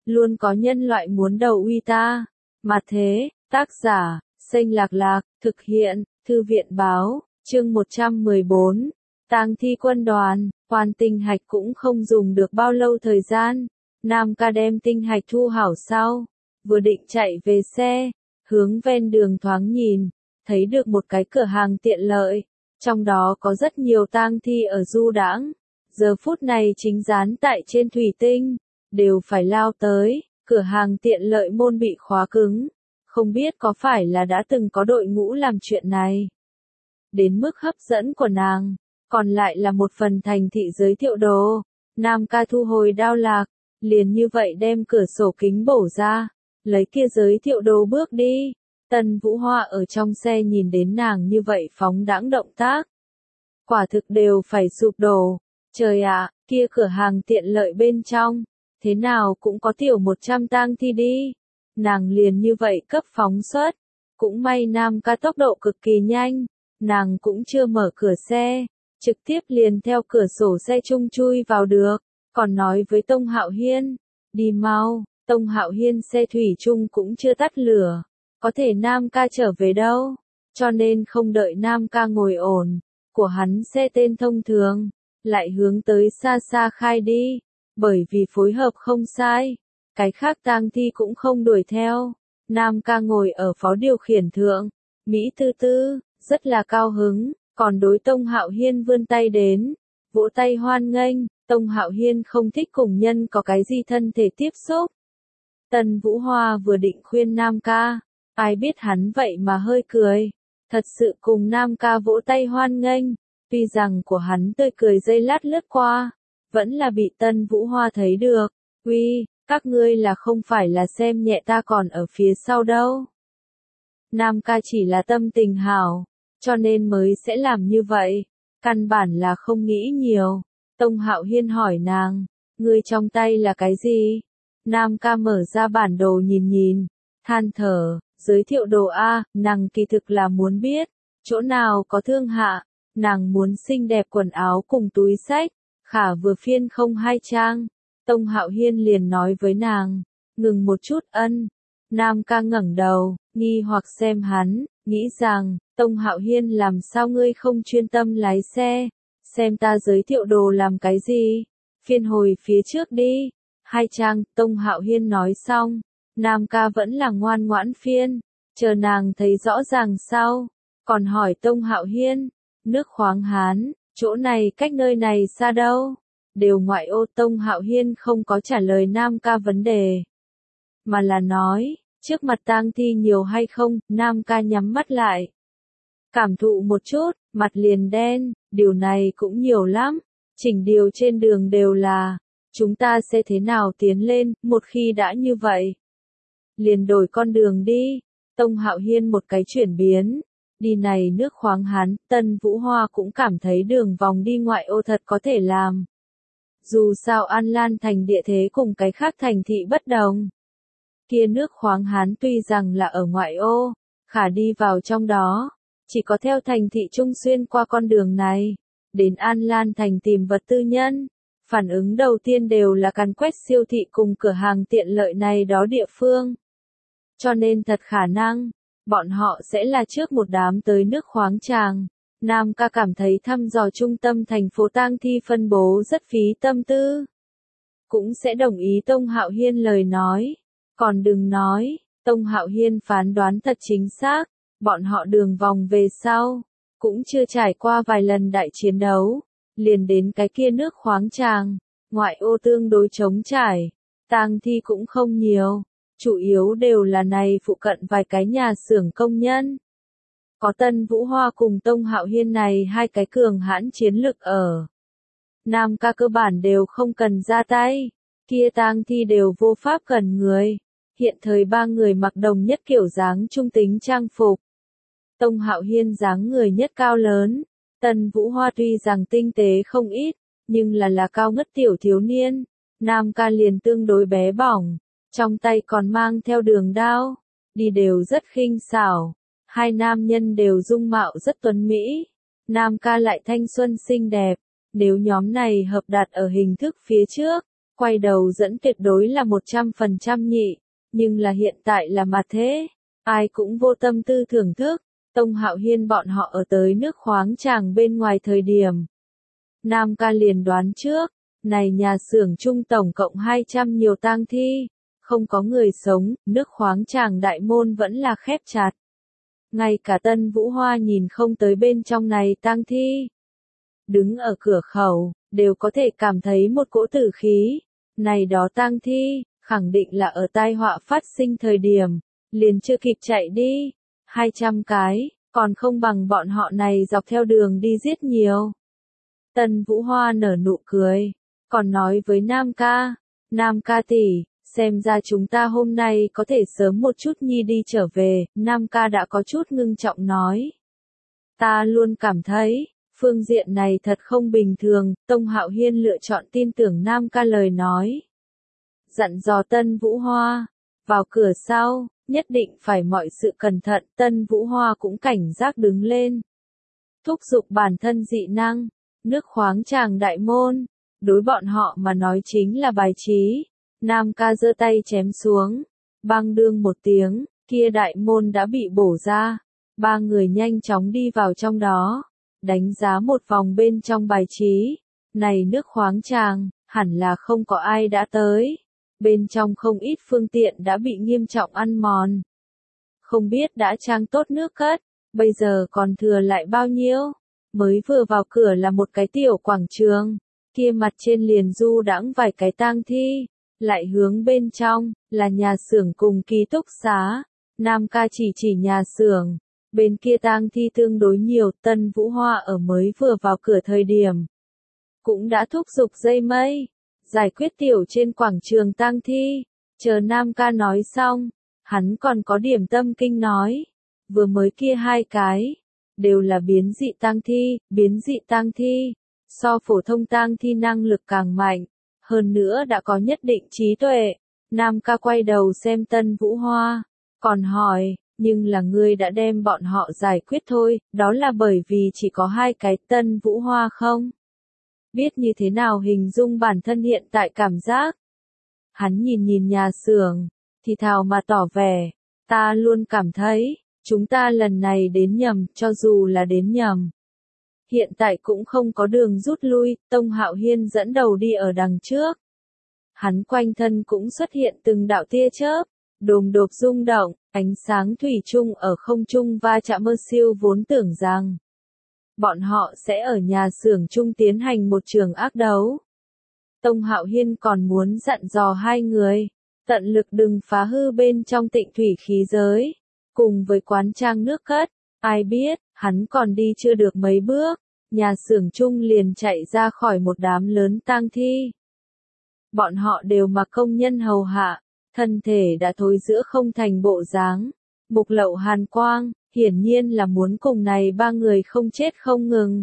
luôn có nhân loại muốn đầu uy ta. Mà thế, tác giả, Xanh Lạc Lạc, thực hiện, Thư viện Báo, chương 114, tang thi quân đoàn, hoàn tinh hạch cũng không dùng được bao lâu thời gian. Nam ca đem tinh hạch thu hảo sau, vừa định chạy về xe, hướng ven đường thoáng nhìn, thấy được một cái cửa hàng tiện lợi, trong đó có rất nhiều tang thi ở du đãng, giờ phút này chính dán tại trên thủy tinh, đều phải lao tới, cửa hàng tiện lợi môn bị khóa cứng, không biết có phải là đã từng có đội ngũ làm chuyện này. Đến mức hấp dẫn của nàng, còn lại là một phần thành thị giới thiệu đồ, Nam ca thu hồi đao lạc, liền như vậy đem cửa sổ kính bổ ra, lấy kia giới thiệu đồ bước đi. Tần Vũ Hoa ở trong xe nhìn đến nàng như vậy phóng đãng động tác. Quả thực đều phải sụp đổ. Trời ạ, kia cửa hàng tiện lợi bên trong, thế nào cũng có tiểu 100 tang thi đi. Nàng liền như vậy cấp phóng xuất. Cũng may Nam ca tốc độ cực kỳ nhanh, nàng cũng chưa mở cửa xe, trực tiếp liền theo cửa sổ xe chung chui vào được, còn nói với Tông Hạo Hiên, đi mau. Tông Hạo Hiên xe thủy chung cũng chưa tắt lửa, có thể Nam ca trở về đâu, cho nên không đợi Nam ca ngồi ổn, của hắn xe tên thông thường, lại hướng tới xa xa khai đi, bởi vì phối hợp không sai, cái khác tang thi cũng không đuổi theo, Nam ca ngồi ở phó điều khiển thượng, Mỹ tư tư, rất là cao hứng, còn đối Tông Hạo Hiên vươn tay đến, vỗ tay hoan nghênh, Tông Hạo Hiên không thích cùng nhân có cái gì thân thể tiếp xúc. Tần Vũ Hoa vừa định khuyên Nam ca, ai biết hắn vậy mà hơi cười, thật sự cùng Nam ca vỗ tay hoan nghênh, tuy rằng của hắn tươi cười giây lát lướt qua, vẫn là bị Tần Vũ Hoa thấy được, uy, các ngươi là không phải là xem nhẹ ta còn ở phía sau đâu. Nam ca chỉ là tâm tình hảo, cho nên mới sẽ làm như vậy, căn bản là không nghĩ nhiều. Tông Hạo Hiên hỏi nàng, ngươi trong tay là cái gì? Nam ca mở ra bản đồ nhìn nhìn, than thở, giới thiệu đồ A, nàng kỳ thực là muốn biết, chỗ nào có thương hạ, nàng muốn xinh đẹp quần áo cùng túi xách, khả vừa phiên không hai trang. Tông Hạo Hiên liền nói với nàng, ngừng một chút ân. Nam ca ngẩng đầu, nghi hoặc xem hắn, nghĩ rằng, Tông Hạo Hiên làm sao ngươi không chuyên tâm lái xe, xem ta giới thiệu đồ làm cái gì, phiên hồi phía trước đi. Hai trang, Tông Hạo Hiên nói xong, Nam ca vẫn là ngoan ngoãn phiên, chờ nàng thấy rõ ràng sau, còn hỏi Tông Hạo Hiên, nước khoáng Hán, chỗ này cách nơi này xa đâu, đều ngoại ô. Tông Hạo Hiên không có trả lời Nam ca vấn đề, mà là nói, trước mặt tang thi nhiều hay không. Nam ca nhắm mắt lại, cảm thụ một chút, mặt liền đen, điều này cũng nhiều lắm, chỉnh điều trên đường đều là, chúng ta sẽ thế nào tiến lên, một khi đã như vậy, liền đổi con đường đi. Tông Hạo Hiên một cái chuyển biến, đi này nước khoáng Hán, Tần Vũ Hoa cũng cảm thấy đường vòng đi ngoại ô thật có thể làm. Dù sao An Lan thành địa thế cùng cái khác thành thị bất đồng. Kia nước khoáng Hán tuy rằng là ở ngoại ô, khả đi vào trong đó, chỉ có theo thành thị trung xuyên qua con đường này, đến An Lan thành tìm vật tư nhân. Phản ứng đầu tiên đều là càn quét siêu thị cùng cửa hàng tiện lợi này đó địa phương. Cho nên thật khả năng, bọn họ sẽ là trước một đám tới nước khoáng tràng. Nam ca cảm thấy thăm dò trung tâm thành phố tang thi phân bố rất phí tâm tư. Cũng sẽ đồng ý Tông Hạo Hiên lời nói. Còn đừng nói, Tông Hạo Hiên phán đoán thật chính xác, bọn họ đường vòng về sau, cũng chưa trải qua vài lần đại chiến đấu. Liền đến cái kia nước khoáng tràng, ngoại ô tương đối trống trải, tang thi cũng không nhiều, chủ yếu đều là này phụ cận vài cái nhà xưởng công nhân. Có Tần Vũ Hoa cùng Tông Hạo Hiên này hai cái cường hãn chiến lực ở. Nam ca cơ bản đều không cần ra tay, kia tang thi đều vô pháp gần người. Hiện thời ba người mặc đồng nhất kiểu dáng trung tính trang phục. Tông Hạo Hiên dáng người nhất cao lớn. Tần Vũ Hoa tuy rằng tinh tế không ít, nhưng là cao ngất tiểu thiếu niên, Nam ca liền tương đối bé bỏng, trong tay còn mang theo đường đao, đi đều rất khinh xảo, hai nam nhân đều dung mạo rất tuấn mỹ, Nam ca lại thanh xuân xinh đẹp, nếu nhóm này hợp đặt ở hình thức phía trước, quay đầu dẫn tuyệt đối là 100% nhị, nhưng là hiện tại là mặt thế, ai cũng vô tâm tư thưởng thức. Tông Hạo Hiên bọn họ ở tới nước khoáng tràng bên ngoài thời điểm. Nam ca liền đoán trước, này nhà xưởng chung tổng cộng 200 nhiều tang thi, không có người sống, nước khoáng tràng đại môn vẫn là khép chặt. Ngay cả Tân Vũ Hoa nhìn không tới bên trong này tang thi. Đứng ở cửa khẩu, đều có thể cảm thấy một cỗ tử khí. Này đó tang thi, khẳng định là ở tai họa phát sinh thời điểm, liền chưa kịp chạy đi. 200 cái, còn không bằng bọn họ này dọc theo đường đi giết nhiều. Tân Vũ Hoa nở nụ cười, còn nói với Nam ca tỷ, xem ra chúng ta hôm nay có thể sớm một chút nhi đi trở về. Nam ca đã có chút ngưng trọng nói. Ta luôn cảm thấy, phương diện này thật không bình thường. Tông Hạo Hiên lựa chọn tin tưởng Nam ca lời nói. Dặn dò Tân Vũ Hoa, vào cửa sau, nhất định phải mọi sự cẩn thận. Tân Vũ Hoa cũng cảnh giác đứng lên. Thúc giục bản thân dị năng, nước khoáng tràng đại môn, đối bọn họ mà nói chính là bài trí. Nam ca giơ tay chém xuống, bang đương một tiếng, kia đại môn đã bị bổ ra. Ba người nhanh chóng đi vào trong đó, đánh giá một vòng bên trong bài trí. Này nước khoáng tràng, hẳn là không có ai đã tới. Bên trong không ít phương tiện đã bị nghiêm trọng ăn mòn. Không biết đã trang tốt nước cất, bây giờ còn thừa lại bao nhiêu. Mới vừa vào cửa là một cái tiểu quảng trường, kia mặt trên liền du đãng vài cái tang thi. Lại hướng bên trong, là nhà xưởng cùng ký túc xá. Nam ca chỉ nhà xưởng, bên kia tang thi tương đối nhiều. Tân Vũ Hoa ở mới vừa vào cửa thời điểm, cũng đã thúc giục dây mây, giải quyết tiểu trên quảng trường tang thi. Chờ Nam ca nói xong, hắn còn có điểm tâm kinh nói. Vừa mới kia 2 cái, đều là biến dị tang thi, so phổ thông tang thi năng lực càng mạnh. Hơn nữa đã có nhất định trí tuệ. Nam ca quay đầu xem Tân Vũ Hoa, còn hỏi, nhưng là ngươi đã đem bọn họ giải quyết thôi, đó là bởi vì chỉ có 2 cái. Tân Vũ Hoa không biết như thế nào hình dung bản thân hiện tại cảm giác. Hắn nhìn nhà xưởng, thì thào mà tỏ vẻ, ta luôn cảm thấy, chúng ta lần này đến nhầm, cho dù là đến nhầm. Hiện tại cũng không có đường rút lui. Tông Hạo Hiên dẫn đầu đi ở đằng trước. Hắn quanh thân cũng xuất hiện từng đạo tia chớp, đồm đột rung động, ánh sáng thủy chung ở không trung va chạm. Mơ Siêu vốn tưởng rằng bọn họ sẽ ở nhà xưởng chung tiến hành một trường ác đấu. Tông Hạo Hiên còn muốn dặn dò 2 người, tận lực đừng phá hư bên trong Tịnh thủy khí giới, cùng với quán trang nước cất. Ai biết, hắn còn đi chưa được mấy bước, nhà xưởng chung liền chạy ra khỏi một đám lớn tang thi. Bọn họ đều mặc công nhân hầu hạ, thân thể đã thối rữa không thành bộ dáng, mục lậu hàn quang, hiển nhiên là muốn cùng này 3 người không chết không ngừng.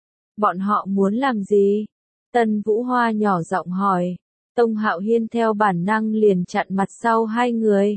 Bọn họ muốn làm gì? Tân Vũ Hoa nhỏ giọng hỏi. Tông Hạo Hiên theo bản năng liền chặn mặt sau 2 người.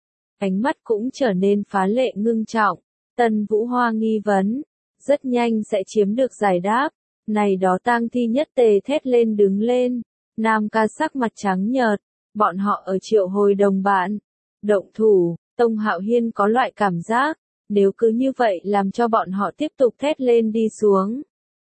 Ánh mắt cũng trở nên phá lệ ngưng trọng. Tân Vũ Hoa nghi vấn, rất nhanh sẽ chiếm được giải đáp. Này đó tang thi nhất tề thét lên đứng lên. Nam ca sắc mặt trắng nhợt, bọn họ ở triệu hồi đồng bạn. Động thủ, Tông Hạo Hiên có loại cảm giác, nếu cứ như vậy làm cho bọn họ tiếp tục thét lên đi xuống.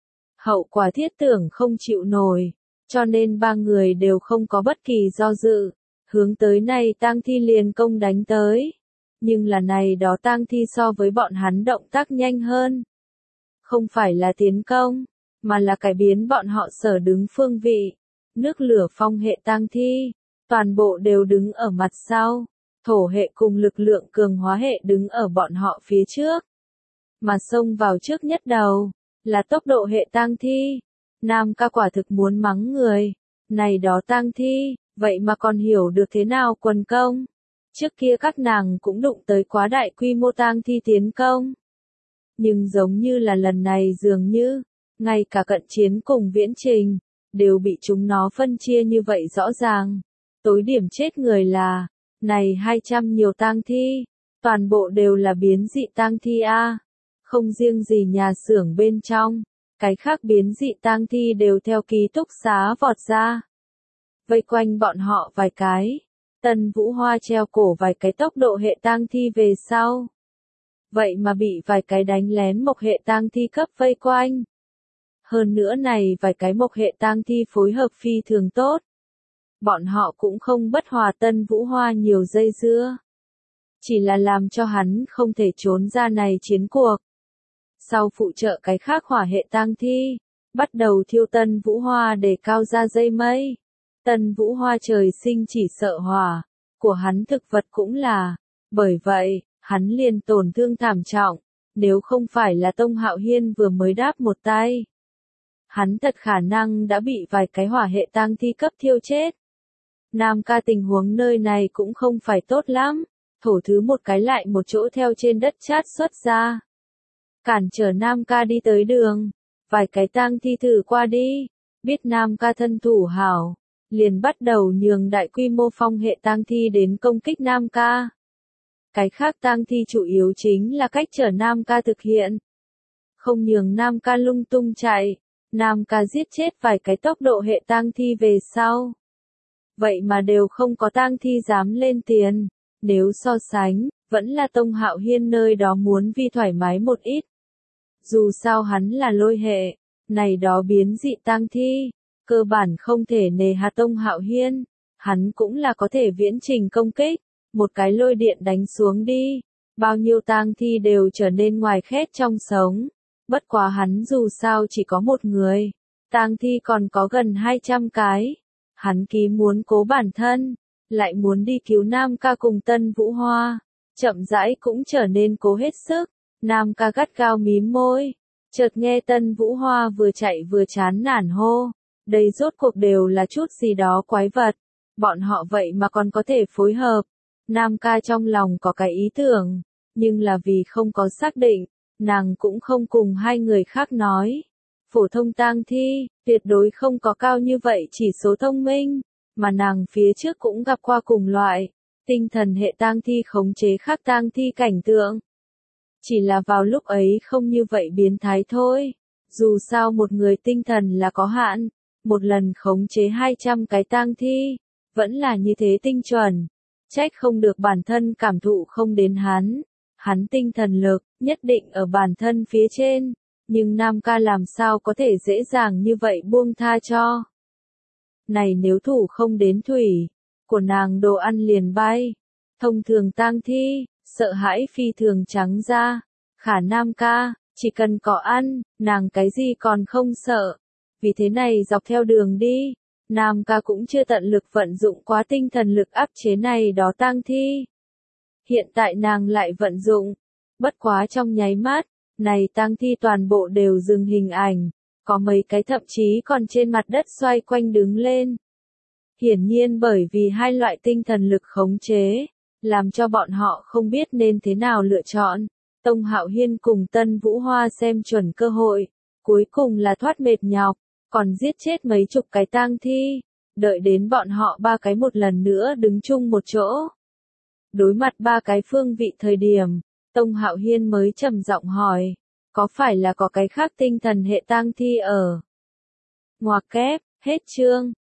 Hậu quả thiết tưởng không chịu nổi, cho nên 3 người đều không có bất kỳ do dự, hướng tới này tang thi liền công đánh tới. Nhưng là này đó tang thi so với bọn hắn động tác nhanh hơn. Không phải là tiến công, mà là cải biến bọn họ sở đứng phương vị. Nước lửa phong hệ tang thi, toàn bộ đều đứng ở mặt sau. Thổ hệ cùng lực lượng cường hóa hệ đứng ở bọn họ phía trước. Mà xông vào trước nhất đầu, là tốc độ hệ tang thi. Nam ca quả thực muốn mắng người. Này đó tang thi, vậy mà còn hiểu được thế nào quần công. Trước kia các nàng cũng đụng tới quá đại quy mô tang thi tiến công. Nhưng giống như là lần này dường như, ngay cả cận chiến cùng viễn trình, đều bị chúng nó phân chia như vậy rõ ràng. Tối điểm chết người là, này 200 nhiều tang thi, toàn bộ đều là biến dị tang thi a. Không riêng gì nhà xưởng bên trong, cái khác biến dị tang thi đều theo ký túc xá vọt ra. vây quanh bọn họ vài cái. Tân Vũ Hoa treo cổ vài cái tốc độ hệ tang thi về sau. Vậy mà bị vài cái đánh lén mộc hệ tang thi cấp vây quanh. Hơn nữa này vài cái mộc hệ tang thi phối hợp phi thường tốt. Bọn họ cũng không bất hòa Tân Vũ Hoa nhiều dây dưa. Chỉ là làm cho hắn không thể trốn ra này chiến cuộc. Sau phụ trợ cái khác hỏa hệ tang thi, bắt đầu thiêu Tân Vũ Hoa để cao ra dây mây. Tân Vũ Hoa trời sinh chỉ sợ hỏa, của hắn thực vật cũng là, bởi vậy, hắn liền tổn thương thảm trọng, nếu không phải là Tông Hạo Hiên vừa mới đáp một tay. Hắn thật khả năng đã bị vài cái hỏa hệ tang thi cấp thiêu chết. Nam ca tình huống nơi này cũng không phải tốt lắm, thổ thứ một cái lại một chỗ theo trên đất chát xuất ra. Cản trở Nam ca đi tới đường, vài cái tang thi thử qua đi, biết Nam ca thân thủ hảo, liền bắt đầu nhường đại quy mô phong hệ tang thi đến công kích Nam ca. Cái khác tang thi chủ yếu chính là cách trở Nam ca thực hiện. Không nhường Nam ca lung tung chạy, Nam ca giết chết vài cái tốc độ hệ tang thi về sau. Vậy mà đều không có tang thi dám lên tiền, nếu so sánh, vẫn là Tông Hạo Hiên nơi đó muốn vi thoải mái một ít. Dù sao hắn là lôi hệ, này đó biến dị tang thi, cơ bản không thể nề hà Tông Hạo Hiên, hắn cũng là có thể viễn trình công kích, một cái lôi điện đánh xuống đi, bao nhiêu tang thi đều trở nên ngoài khét trong sống. Bất quá hắn dù sao chỉ có một người, tang thi còn có gần 200 cái. Hắn ký muốn cố bản thân, lại muốn đi cứu Nam ca cùng Tân Vũ Hoa, chậm rãi cũng trở nên cố hết sức. Nam ca gắt gao mím môi, chợt nghe Tân Vũ Hoa vừa chạy vừa chán nản hô, đây rốt cuộc đều là chút gì đó quái vật, bọn họ vậy mà còn có thể phối hợp. Nam ca trong lòng có cái ý tưởng, nhưng là vì không có xác định, nàng cũng không cùng hai người khác nói. Phổ thông tang thi, tuyệt đối không có cao như vậy chỉ số thông minh, mà nàng phía trước cũng gặp qua cùng loại, tinh thần hệ tang thi khống chế khác tang thi cảnh tượng. Chỉ là vào lúc ấy không như vậy biến thái thôi, dù sao một người tinh thần là có hạn, một lần khống chế 200 cái tang thi, vẫn là như thế tinh chuẩn, trách không được bản thân cảm thụ không đến hắn tinh thần lực, nhất định ở bản thân phía trên. Nhưng Nam ca làm sao có thể dễ dàng như vậy buông tha cho. Này nếu thủ không đến thủy, của nàng đồ ăn liền bay. Thông thường tang thi, sợ hãi phi thường trắng ra. Khả Nam ca, chỉ cần có ăn, nàng cái gì còn không sợ. Vì thế này dọc theo đường đi, Nam ca cũng chưa tận lực vận dụng quá tinh thần lực áp chế này đó tang thi. Hiện tại nàng lại vận dụng, bất quá trong nháy mắt. Này tang thi toàn bộ đều dừng hình ảnh, có mấy cái thậm chí còn trên mặt đất xoay quanh đứng lên. Hiển nhiên bởi vì hai loại tinh thần lực khống chế, làm cho bọn họ không biết nên thế nào lựa chọn. Tông Hạo Hiên cùng Tân Vũ Hoa xem chuẩn cơ hội, cuối cùng là thoát mệt nhọc, còn giết chết mấy chục cái tang thi, đợi đến bọn họ ba cái một lần nữa đứng chung một chỗ. Đối mặt ba cái phương vị thời điểm, Tông Hạo Hiên mới trầm giọng hỏi, có phải là có cái khác tinh thần hệ tang thi ở? Ngoặc kép, hết chương.